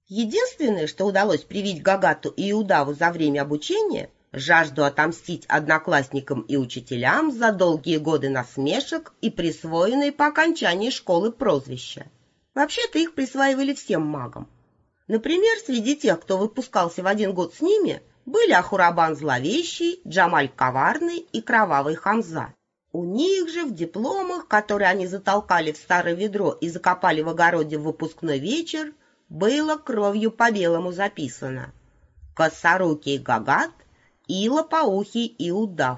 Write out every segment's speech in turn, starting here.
Единственное, что удалось привить Гагату и Удаву за время обучения, жажду отомстить одноклассникам и учителям за долгие годы насмешек и присвоенные по окончании школы прозвища. Вообще-то их присваивали всем магам. Например, среди тех, кто выпускался в один год с ними, были Ахурабан Зловещий, Джамаль Коварный и Кровавый Хамза. У них же в дипломах, которые они затолкали в старое ведро и закопали в огороде в выпускной вечер, было кровью по белому записано: Косорукий Гагат и Лопоухий и Удав.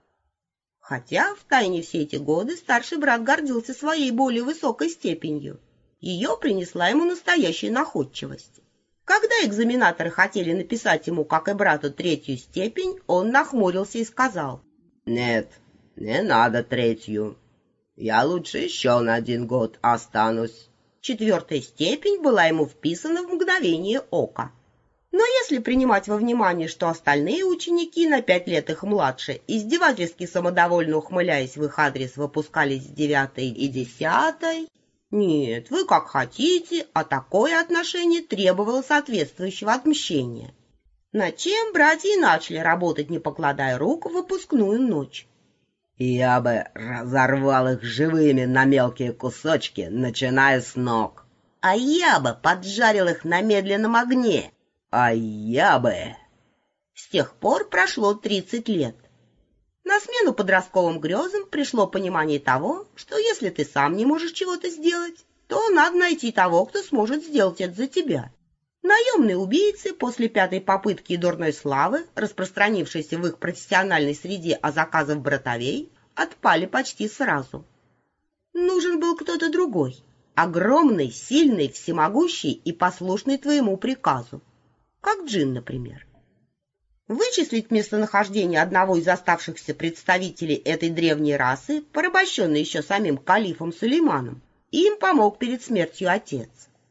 Хотя втайне все эти годы старший брат гордился своей более высокой степенью. Ее принесла ему настоящая находчивость. Когда экзаменаторы хотели написать ему, как и брату, 3-ю степень, он нахмурился и сказал: «Нет, не надо 3-ю. Я лучше еще на 1 год останусь». 4-я степень была ему вписана в мгновение ока. Но если принимать во внимание, что остальные ученики на 5 лет их младше, издевательски самодовольно ухмыляясь в их адрес, выпускались с 9-й и 10-й... Нет, вы как хотите, а такое отношение требовало соответствующего отмщения. Над чем братья и начали работать, не покладая рук, в выпускную ночь. «Я бы разорвал их живыми на мелкие кусочки, начиная с ног. А я бы поджарил их на медленном огне. А я бы...» С тех пор прошло 30 лет. На смену подростковым грезам пришло понимание того, что если ты сам не можешь чего-то сделать, то надо найти того, кто сможет сделать это за тебя. Наемные убийцы после 5-й попытки и дурной славы, распространившейся в их профессиональной среде о заказах братовей, отпали почти сразу. Нужен был кто-то другой, огромный, сильный, всемогущий и послушный твоему приказу, как Джин, например. Вычислить местонахождение одного из оставшихся представителей этой древней расы, порабощенной еще самим калифом Сулейманом, им помог перед смертью отец.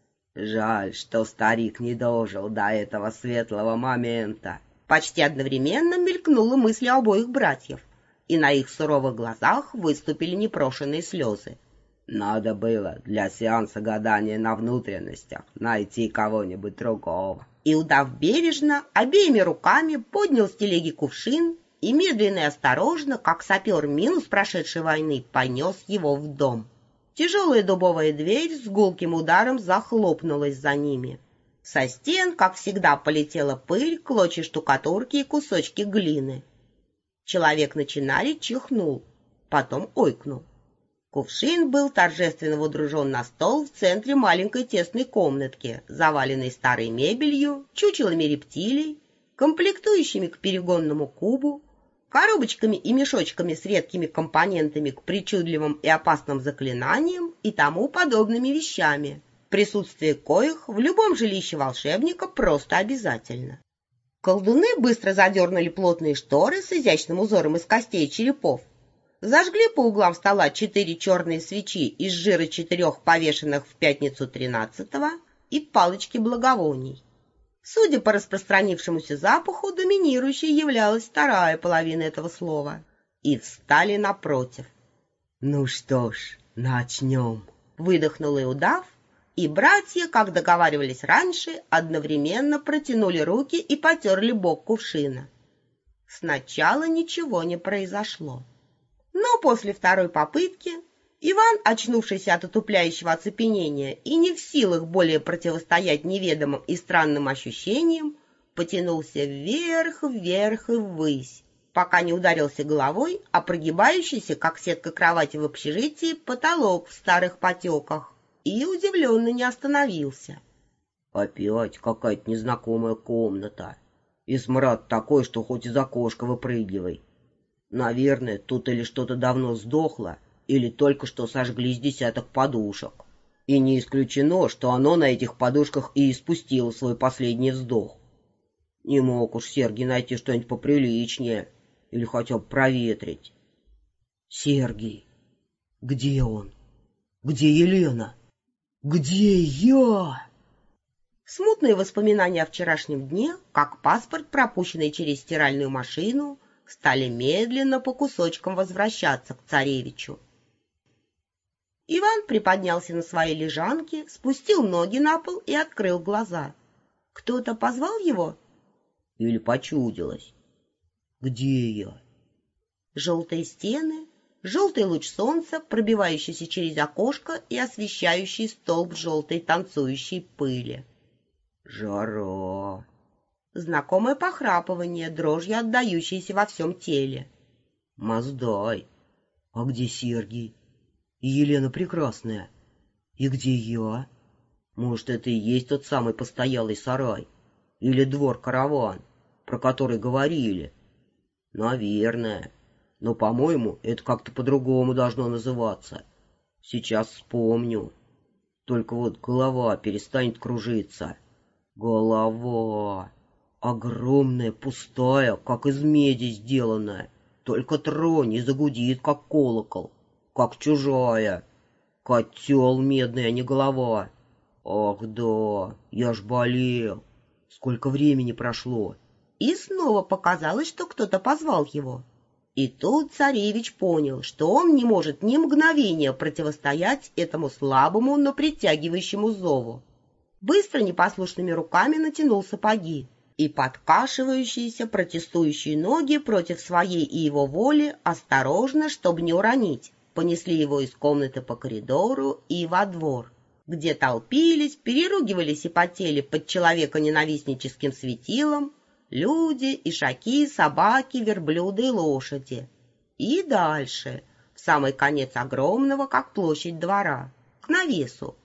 «Жаль, что старик не дожил до этого светлого момента». Почти одновременно мелькнула мысль обоих братьев, и на их суровых глазах выступили непрошеные слезы. «Надо было для сеанса гадания на внутренностях найти кого-нибудь другого». И, Удав бережно, обеими руками поднял с телеги кувшин и медленно и осторожно, как сапер минус прошедшей войны, понес его в дом. Тяжелая дубовая дверь с гулким ударом захлопнулась за ними. Со стен, как всегда, полетела пыль, клочья штукатурки и кусочки глины. Человек на чинаре чихнул, потом ойкнул. Кувшин был торжественно водружен на стол в центре маленькой тесной комнатки, заваленной старой мебелью, чучелами рептилий, комплектующими к перегонному кубу, коробочками и мешочками с редкими компонентами к причудливым и опасным заклинаниям и тому подобными вещами, присутствие коих в любом жилище волшебника просто обязательно. Колдуны быстро задернули плотные шторы с изящным узором из костей и черепов, зажгли по углам стола 4 черные свечи из жира 4 повешенных в пятницу 13-го и палочки благовоний. Судя по распространившемуся запаху, доминирующей являлась вторая половина этого слова. И встали напротив. «Ну что ж, начнем», — выдохнул Удав, и братья, как договаривались раньше, одновременно протянули руки и потерли бок кувшина. Сначала ничего не произошло. Но после второй попытки Иван, очнувшийся от отупляющего оцепенения и не в силах более противостоять неведомым и странным ощущениям, потянулся вверх, вверх и ввысь, пока не ударился головой о прогибающийся, как сетка кровати в общежитии, потолок в старых потеках, и удивленно не остановился. «Опять какая-то незнакомая комната. И смрад такой, что хоть из окошка выпрыгивай. Наверное, тут или что-то давно сдохло, или только что сожглись десяток подушек. И не исключено, что оно на этих подушках и испустило свой последний вздох. Не мог уж Сергий найти что-нибудь поприличнее, или хотя бы проветрить. Сергий, где он? Где Елена? Где я?» Смутные воспоминания о вчерашнем дне, как паспорт, пропущенный через стиральную машину, стали медленно по кусочкам возвращаться к царевичу. Иван приподнялся на своей лежанке, спустил ноги на пол и открыл глаза. Кто-то позвал его? Или почудилось? Где я? Желтые стены, желтый луч солнца, пробивающийся через окошко и освещающий столб желтой танцующей пыли. Жара. Знакомое похрапывание, дрожью отдающееся во всем теле. Маздай. А где Сергий? И Елена Прекрасная? И где я? Может, это и есть тот самый постоялый сарай? Или двор-караван, про который говорили? Наверное. Но, по-моему, это как-то по-другому должно называться. Сейчас вспомню. Только вот голова перестанет кружиться. Голова. Огромная, пустая, как из меди сделанная. Только тронь и загудит, как колокол. Как чужая. Котел медный, а не голова. Ах да, я ж болел. Сколько времени прошло. И снова показалось, что кто-то позвал его. И тут царевич понял, что он не может ни мгновения противостоять этому слабому, но притягивающему зову. Быстро непослушными руками натянул сапоги, и подкашивающиеся протестующие ноги против своей и его воли осторожно, чтобы не уронить, понесли его из комнаты по коридору и во двор, где толпились, переругивались и потели под человеконенавистническим светилом люди, ишаки, собаки, верблюды и лошади. И дальше, в самый конец огромного, как площадь двора, к навесу,